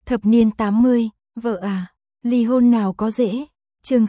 Thập niên 80, vợ à, ly hôn nào có dễ. Chương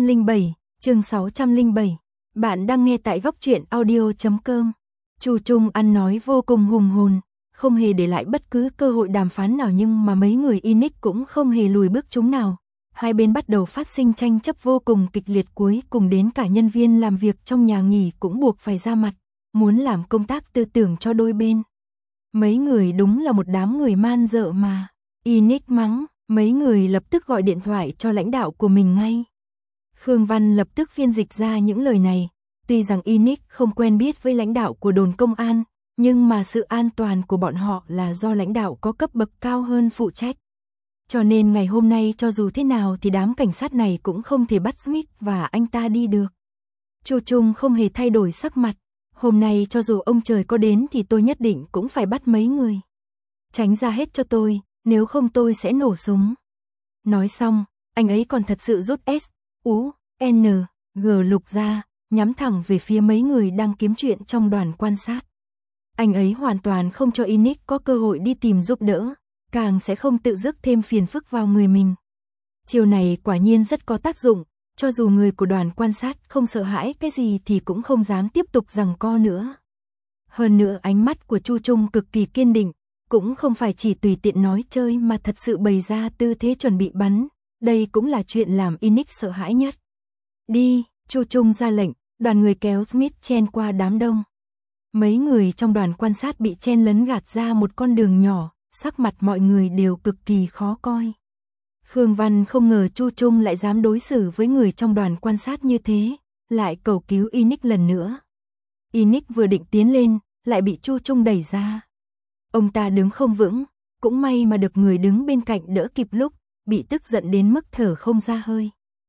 607. Bạn đang nghe tại góc truyện audio.com. Chu Trung ăn nói vô cùng hùng hồn, không hề để lại bất cứ cơ hội đàm phán nào, nhưng mà mấy người Inix cũng không hề lùi bước chúng nào. Hai bên bắt đầu phát sinh tranh chấp vô cùng kịch liệt, cuối cùng đến cả nhân viên làm việc trong nhà nghỉ cũng buộc phải ra mặt, muốn làm công tác tư tưởng cho đôi bên. Mấy người đúng là một đám người man dợ mà. Inix mắng, mấy người lập tức gọi điện thoại cho lãnh đạo của mình ngay. Khương Văn lập tức phiên dịch ra những lời này. Tuy rằng Inix không quen biết với lãnh đạo của đồn công an, nhưng mà sự an toàn của bọn họ là do lãnh đạo có cấp bậc cao hơn phụ trách. Cho nên ngày hôm nay cho dù thế nào thì đám cảnh sát này cũng không thể bắt Smith và anh ta đi được. Chu Trung không hề thay đổi sắc mặt. Hôm nay cho dù ông trời có đến thì tôi nhất định cũng phải bắt mấy người. Tránh ra hết cho tôi, nếu không tôi sẽ nổ súng. Nói xong, anh ấy còn thật sự rút S, U, N, G lục ra, nhắm thẳng về phía mấy người đang kiếm chuyện trong đoàn quan sát. Anh ấy hoàn toàn không cho Inix có cơ hội đi tìm giúp đỡ, càng sẽ không tự rước thêm phiền phức vào người mình. Chiêu này quả nhiên rất có tác dụng, cho dù người của đoàn quan sát không sợ hãi cái gì thì cũng không dám tiếp tục giằng co nữa. Hơn nữa ánh mắt của Chu Trung cực kỳ kiên định, cũng không phải chỉ tùy tiện nói chơi mà thật sự bày ra tư thế chuẩn bị bắn, đây cũng là chuyện làm Inix sợ hãi nhất. Đi, Chu Trung ra lệnh, đoàn người kéo Smith chen qua đám đông. Mấy người trong đoàn quan sát bị chen lấn gạt ra một con đường nhỏ, sắc mặt mọi người đều cực kỳ khó coi. Khương Văn không ngờ Chu Trung lại dám đối xử với người trong đoàn quan sát như thế, lại cầu cứu Inix lần nữa. Inix vừa định tiến lên, lại bị Chu Trung đẩy ra. Ông ta đứng không vững, cũng may mà được người đứng bên cạnh đỡ kịp lúc, bị tức giận đến mức thở không ra hơi.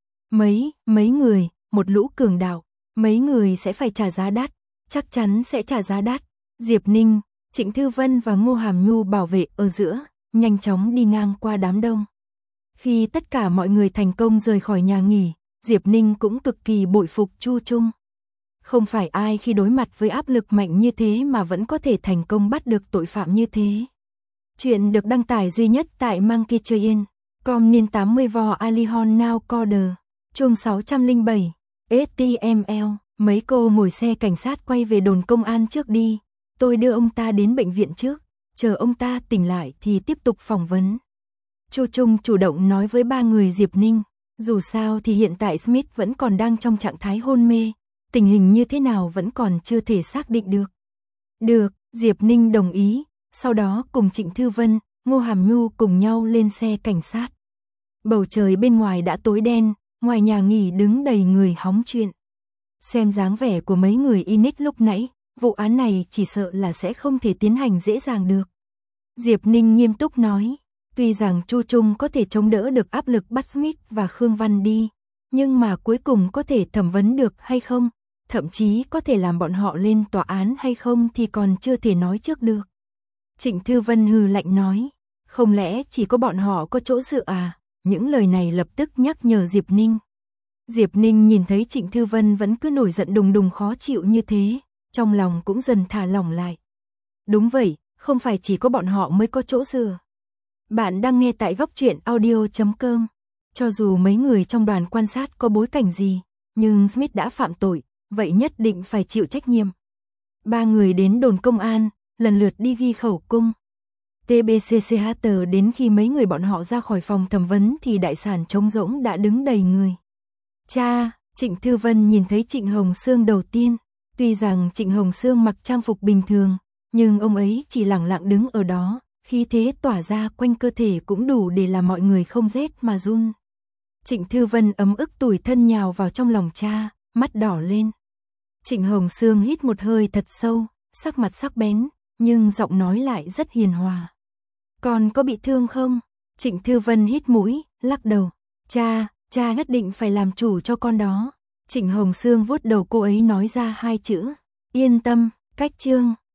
Mấy người, một lũ cường đạo, mấy người sẽ phải trả giá đắt, chắc chắn sẽ trả giá đắt. Diệp Ninh, Trịnh Thư Vân và Ngô Hàm Nhu bảo vệ ở giữa, nhanh chóng đi ngang qua đám đông. Khi tất cả mọi người thành công rời khỏi nhà nghỉ, Diệp Ninh cũng cực kỳ bội phục Chu Trung. Không phải ai khi đối mặt với áp lực mạnh như thế mà vẫn có thể thành công bắt được tội phạm như thế. Chuyện được đăng tải duy nhất tại Monkeychain.com niên 80 vò Alihon Now Coder. Chương 607. HTML. Mấy cô ngồi xe cảnh sát quay về đồn công an trước đi. Tôi đưa ông ta đến bệnh viện trước, chờ ông ta tỉnh lại thì tiếp tục phỏng vấn. Chu Trung chủ động nói với ba người Diệp Ninh. Dù sao thì hiện tại Smith vẫn còn đang trong trạng thái hôn mê, tình hình như thế nào vẫn còn chưa thể xác định được. Được, Diệp Ninh đồng ý, sau đó cùng Trịnh Thư Vân, Ngô Hàm Nhu cùng nhau lên xe cảnh sát. Bầu trời bên ngoài đã tối đen, ngoài nhà nghỉ đứng đầy người hóng chuyện. Xem dáng vẻ của mấy người Inix lúc nãy, vụ án này chỉ sợ là sẽ không thể tiến hành dễ dàng được. Diệp Ninh nghiêm túc nói, tuy rằng Chu Trung có thể chống đỡ được áp lực bắt Smith và Khương Văn đi, nhưng mà cuối cùng có thể thẩm vấn được hay không, thậm chí có thể làm bọn họ lên tòa án hay không thì còn chưa thể nói trước được. Trịnh Thư Vân hừ lạnh nói, không lẽ chỉ có bọn họ có chỗ dựa à? Những lời này lập tức nhắc nhở Diệp Ninh. Diệp Ninh nhìn thấy Trịnh Thư Vân vẫn cứ nổi giận đùng đùng khó chịu như thế, trong lòng cũng dần thả lỏng lại. Đúng vậy, không phải chỉ có bọn họ mới có chỗ dựa. Bạn đang nghe tại góc truyện audio.com. Cho dù mấy người trong đoàn quan sát có bối cảnh gì, nhưng Smith đã phạm tội, vậy nhất định phải chịu trách nhiệm. Ba người đến đồn công an, lần lượt đi ghi khẩu cung. TBCCHT đến khi mấy người bọn họ ra khỏi phòng thẩm vấn thì đại sảnh trống rỗng đã đứng đầy người. Cha, Trịnh Thư Vân nhìn thấy Trịnh Hồng Sương đầu tiên. Tuy rằng Trịnh Hồng Sương mặc trang phục bình thường, nhưng ông ấy chỉ lẳng lặng đứng ở đó, khí thế tỏa ra quanh cơ thể cũng đủ để làm mọi người không rét mà run. Trịnh Thư Vân ấm ức tủi thân nhào vào trong lòng cha, mắt đỏ lên. Trịnh Hồng Sương hít một hơi thật sâu, sắc mặt sắc bén, nhưng giọng nói lại rất hiền hòa. Con có bị thương không? Trịnh Thư Vân hít mũi, lắc đầu. Cha nhất định phải làm chủ cho con đó. Trịnh Hồng Sương vuốt đầu cô ấy nói ra hai chữ. Yên tâm, cách chương.